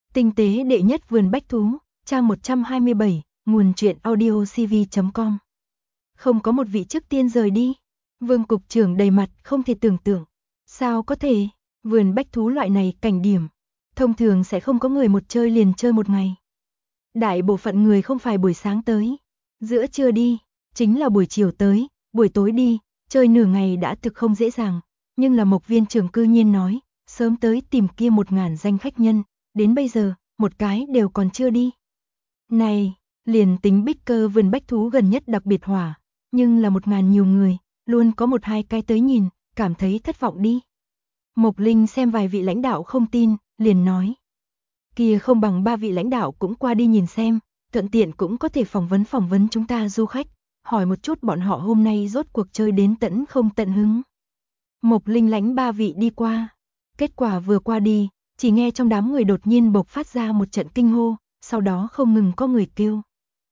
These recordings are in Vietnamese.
Tinh tế đệ nhất vườn bách thú, trang 127, nguồn truyện audiocv.com. Không có một vị trước tiên rời đi. Vương cục trưởng đầy mặt không thể tưởng tượng. Sao có thể, vườn bách thú loại này cảnh điểm. Thông thường sẽ không có người một chơi liền chơi một ngày. Đại bộ phận người không phải buổi sáng tới, giữa trưa đi, chính là buổi chiều tới, buổi tối đi, chơi nửa ngày đã thực không dễ dàng. Nhưng là Mộc viên trưởng cư nhiên nói, sớm tới tìm kia 1000 danh khách nhân, đến bây giờ, một cái đều còn chưa đi. Này, liền tính Bích Cơ vườn bách thú gần nhất đặc biệt hỏa, nhưng là 1000 nhiều người, luôn có 1-2 cái tới nhìn, cảm thấy thất vọng đi. Mộc Linh xem vài vị lãnh đạo không tin, liền nói. Kia không bằng 3 vị lãnh đạo cũng qua đi nhìn xem, thuận tiện cũng có thể phỏng vấn chúng ta du khách, hỏi một chút bọn họ hôm nay rốt cuộc chơi đến tận không tận hứng. Mộc Linh lãnh 3 vị đi qua, kết quả vừa qua đi, chỉ nghe trong đám người đột nhiên bộc phát ra một trận kinh hô, sau đó không ngừng có người kêu.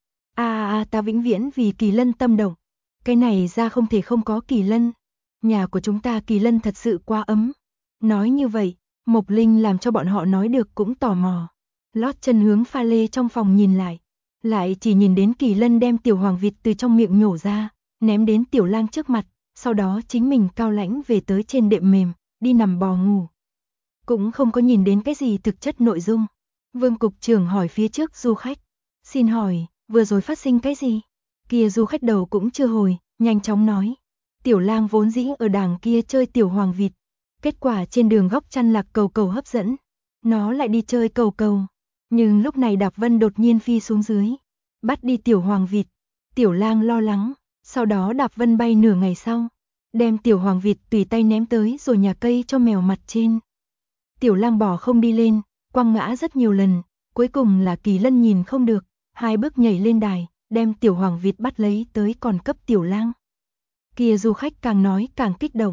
Ta vĩnh viễn vì Kỳ Lân tâm động, cái này ra không thể không có Kỳ Lân, nhà của chúng ta Kỳ Lân thật sự quá ấm. Nói như vậy, Mộc Linh làm cho bọn họ nói được cũng tò mò, lót chân hướng pha lê trong phòng nhìn lại chỉ nhìn đến Kỳ Lân đem tiểu hoàng vịt từ trong miệng nhổ ra, ném đến Tiểu Lang trước mặt, sau đó chính mình cao lãnh về tới trên đệm mềm, đi nằm bò ngủ. Cũng không có nhìn đến cái gì thực chất nội dung. Vương cục trưởng hỏi phía trước du khách, xin hỏi, vừa rồi phát sinh cái gì? Kia du khách đầu cũng chưa hồi, nhanh chóng nói. Tiểu Lang vốn dĩ ở đàng kia chơi tiểu hoàng vịt, kết quả trên đường góc chăn lạc cầu cầu hấp dẫn, nó lại đi chơi cầu cầu. Nhưng lúc này Đạp Vân đột nhiên phi xuống dưới, bắt đi tiểu hoàng vịt. Tiểu Lang lo lắng, sau đó Đạp Vân bay nửa ngày sau, đem tiểu hoàng vịt tùy tay ném tới rồi nhà cây cho mèo mặt trên. Tiểu Lang bò không đi lên, quăng ngã rất nhiều lần, cuối cùng là Kỳ Lân nhìn không được, 2 bước nhảy lên đài, đem tiểu hoàng vịt bắt lấy tới còn cấp Tiểu Lang. Kia du khách càng nói càng kích động.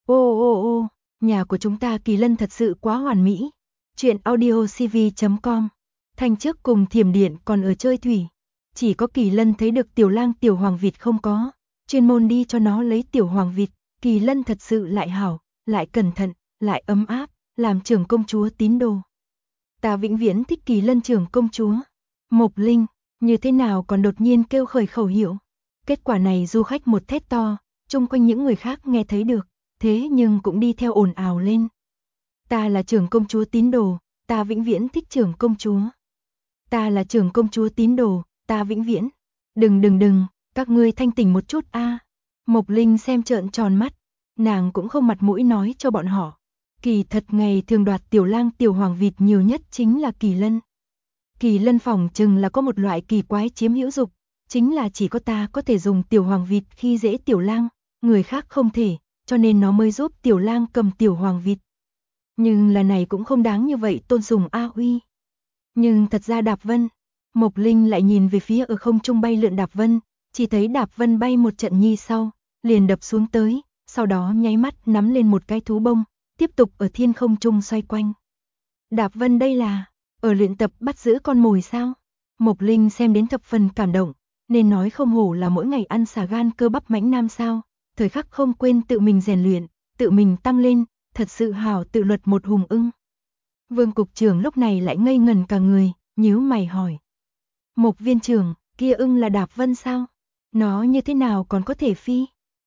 Ô, nhà của chúng ta Kỳ Lân thật sự quá hoàn mỹ. Chuyện audiocv.com. Thanh trước cùng Thiểm Điện còn ở chơi thủy, chỉ có Kỳ Lân thấy được Tiểu Lang tiểu hoàng vịt không có, chuyên môn đi cho nó lấy tiểu hoàng vịt. Kỳ Lân thật sự lại hảo, lại cẩn thận, lại ấm áp, làm trưởng công chúa tín đồ. Ta vĩnh viễn thích Kỳ Lân trưởng công chúa. Mộc Linh, như thế nào còn đột nhiên kêu khởi khẩu hiệu. Kết quả này du khách một thét to, chung quanh những người khác nghe thấy được, thế nhưng cũng đi theo ồn ào lên. Ta là trưởng công chúa tín đồ, ta vĩnh viễn thích trưởng công chúa. Ta là trưởng công chúa tín đồ, ta vĩnh viễn. Đừng, các ngươi thanh tỉnh một chút a. Mộc Linh xem trợn tròn mắt, nàng cũng không mặt mũi nói cho bọn họ. Kỳ thật ngày thường đoạt Tiểu Lang tiểu hoàng vịt nhiều nhất chính là Kỳ Lân. Kỳ Lân phỏng chừng là có một loại kỳ quái chiếm hữu dục, chính là chỉ có ta có thể dùng tiểu hoàng vịt khi dễ Tiểu Lang, người khác không thể, cho nên nó mới giúp Tiểu Lang cầm tiểu hoàng vịt. Nhưng là này cũng không đáng như vậy tôn sùng a uy. Nhưng thật ra Đạp Vân, Mộc Linh lại nhìn về phía ở không trung bay lượn Đạp Vân, chỉ thấy Đạp Vân bay một trận nhi sau, liền đập xuống tới, sau đó nháy mắt nắm lên một cái thú bông, tiếp tục ở thiên không trung xoay quanh. Đạp Vân đây là ở luyện tập bắt giữ con mồi sao? Mộc Linh xem đến thập phần cảm động, nên nói không hổ là mỗi ngày ăn xà gan cơ bắp mãnh nam sao, thời khắc không quên tự mình rèn luyện, tự mình tăng lên, thật sự hảo tự luật một hùng ưng. Vương cục trưởng lúc này lại ngây ngần cả người, nhíu mày hỏi. Mộc viên trưởng, kia ưng là Đạp Vân sao? Nó như thế nào còn có thể phi?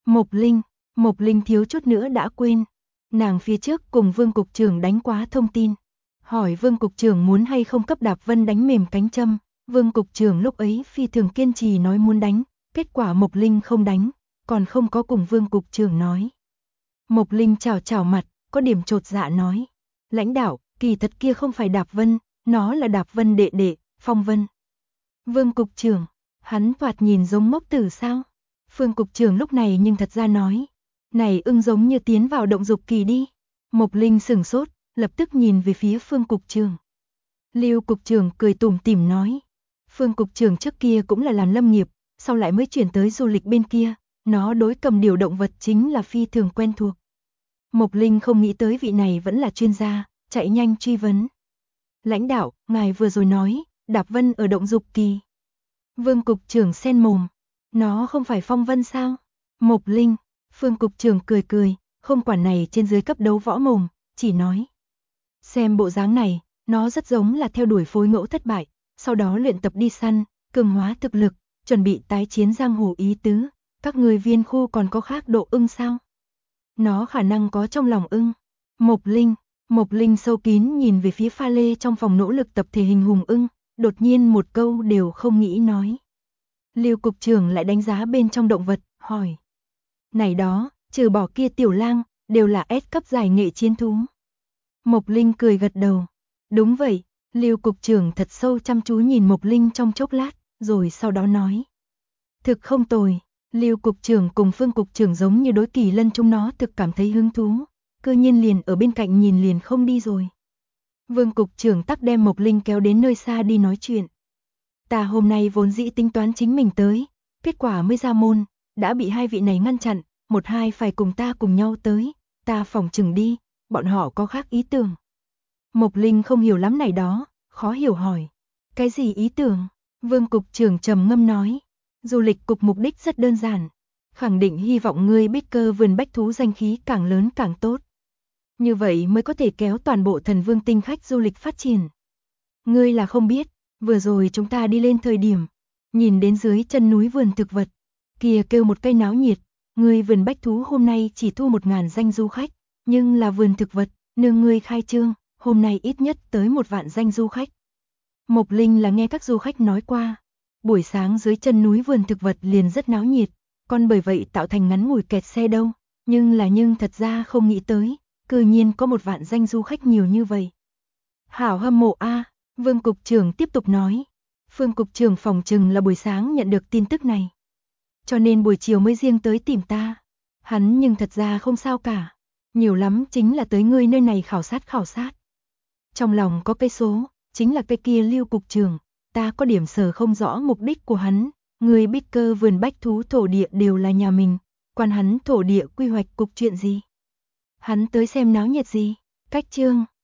Mộc Linh thiếu chút nữa đã quên. Nàng phía trước cùng Vương cục trưởng đánh quá thông tin. Hỏi Vương cục trưởng muốn hay không cấp Đạp Vân đánh mềm cánh châm. Vương cục trưởng lúc ấy phi thường kiên trì nói muốn đánh, kết quả Mộc Linh không đánh, còn không có cùng Vương cục trưởng nói. Mộc Linh chảo mặt, có điểm chột dạ nói. Lãnh đạo, kỳ thật kia không phải Đạp Vân, nó là Đạp Vân đệ đệ, Phong Vân. Vương cục trưởng, hắn thoạt nhìn giống Mốc Tử sao? Vương cục trưởng lúc này nhưng thật ra nói. Này ưng giống như tiến vào động dục kỳ đi. Mộc Linh sửng sốt, lập tức nhìn về phía Phương cục trưởng. Lưu cục trưởng cười tủm tỉm nói. Phương cục trưởng trước kia cũng là làm lâm nghiệp, sau lại mới chuyển tới du lịch bên kia, nó đối cầm điều động vật chính là phi thường quen thuộc. Mộc Linh không nghĩ tới vị này vẫn là chuyên gia, chạy nhanh truy vấn. Lãnh đạo, ngài vừa rồi nói, Đạp Vân ở động dục kỳ. Vương cục trưởng sen mồm, nó không phải Phong Vân sao? Mộc Linh, Phương cục trưởng cười, không quản này trên dưới cấp đấu võ mồm, chỉ nói. Xem bộ dáng này, Nó rất giống là theo đuổi phối ngẫu thất bại, sau đó luyện tập đi săn, cường hóa thực lực, chuẩn bị tái chiến giang hồ ý tứ. Các người viên khu còn có khác độ ưng sao? Nó khả năng có trong lòng ưng. Mộc Linh sâu kín nhìn về phía pha lê trong phòng nỗ lực tập thể hình hùng ưng, đột nhiên một câu đều không nghĩ nói. Lưu cục trưởng lại đánh giá bên trong động vật, hỏi. Này đó, trừ bỏ kia tiểu lang, đều là S cấp giải nghệ chiến thú. Mộc Linh cười gật đầu. Đúng vậy, Lưu cục trưởng thật sâu chăm chú nhìn Mộc Linh trong chốc lát, rồi sau đó nói. Thực không tồi, Lưu cục trưởng cùng Phương cục trưởng giống như đối Kỳ Lân chúng nó thực cảm thấy hứng thú, cư nhiên liền ở bên cạnh nhìn liền không đi rồi. Vương cục trưởng tắc đem Mộc Linh kéo đến nơi xa đi nói chuyện. Ta hôm nay vốn dĩ tính toán chính mình tới, kết quả mới ra môn, đã bị hai vị này ngăn chặn, một hai phải cùng ta cùng nhau tới, ta phỏng chừng đi, bọn họ có khác ý tưởng. Mộc Linh không hiểu lắm này đó, khó hiểu hỏi. Cái gì ý tưởng? Vương cục trưởng trầm ngâm nói. Du lịch cục mục đích rất đơn giản, khẳng định hy vọng ngươi Baker vườn bách thú danh khí càng lớn càng tốt. Như vậy mới có thể kéo toàn bộ Thần Vương tinh khách du lịch phát triển. Ngươi là không biết, vừa rồi chúng ta đi lên thời điểm, nhìn đến dưới chân núi vườn thực vật, kia kêu một cây náo nhiệt, ngươi vườn bách thú hôm nay chỉ thu 1000 danh du khách, nhưng là vườn thực vật, nương ngươi khai trương, hôm nay ít nhất tới 1 vạn danh du khách. Mộc Linh là nghe các du khách nói qua, buổi sáng dưới chân núi vườn thực vật liền rất náo nhiệt, còn bởi vậy tạo thành ngắn ngủi kẹt xe đâu, nhưng thật ra không nghĩ tới, cư nhiên có 1 vạn danh du khách nhiều như vậy. Hảo hâm mộ a, Vương cục trưởng tiếp tục nói. Phương cục trưởng phòng trừng là buổi sáng nhận được tin tức này, cho nên buổi chiều mới riêng tới tìm ta. Hắn nhưng thật ra không sao cả, nhiều lắm chính là tới ngươi nơi này khảo sát. Trong lòng có cái số, chính là cái kia Lưu cục trưởng, ta có điểm sở không rõ mục đích của hắn, người Baker vườn bách thú thổ địa đều là nhà mình, quan hắn thổ địa quy hoạch cục chuyện gì? Hắn tới xem náo nhiệt gì? Cách chương